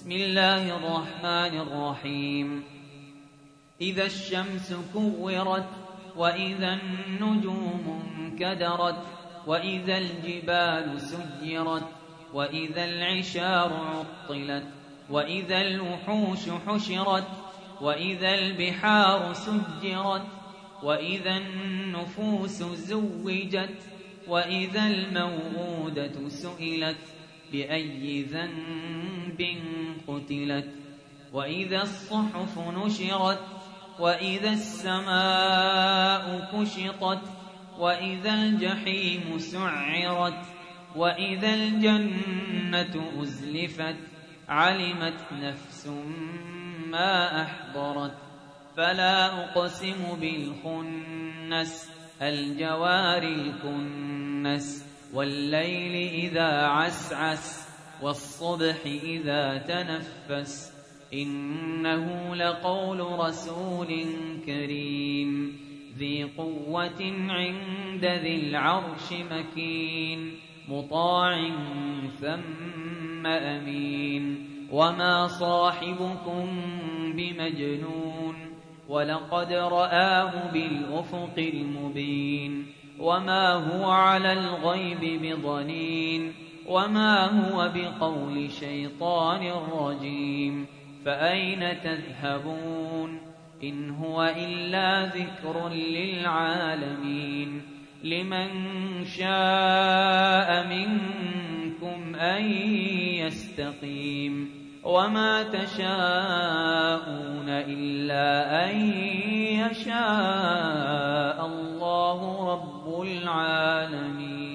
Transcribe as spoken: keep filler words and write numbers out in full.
بسم الله الرحمن الرحيم إذا الشمس كورت وإذا النجوم انكدرت وإذا الجبال سيرت وإذا العشار عطلت وإذا الوحوش حشرت وإذا البحار سجرت وإذا النفوس زوجت وإذا الموءودة سئلت بأي ذنب قتلت وإذا الصحف نشرت وإذا السماء كشطت وإذا الجحيم سعرت وإذا الجنة أزلفت علمت نفس ما أحضرت فلا أقسم بالخنس الجوار الكنس والليل إذا عسعس والصبح إذا تنفس إنه لقول رسول كريم ذي قوة عند ذي العرش مكين مطاع ثم أمين وما صاحبكم بمجنون ولقد رآه بالأفق المبين وما هو على الغيب بضنين وما هو بقول شيطان رجيم فأين تذهبون إن هو إلا ذكر للعالمين لمن شاء منكم أن يستقيم وما تشاءون إلا أن يشاء الله رب العالمين.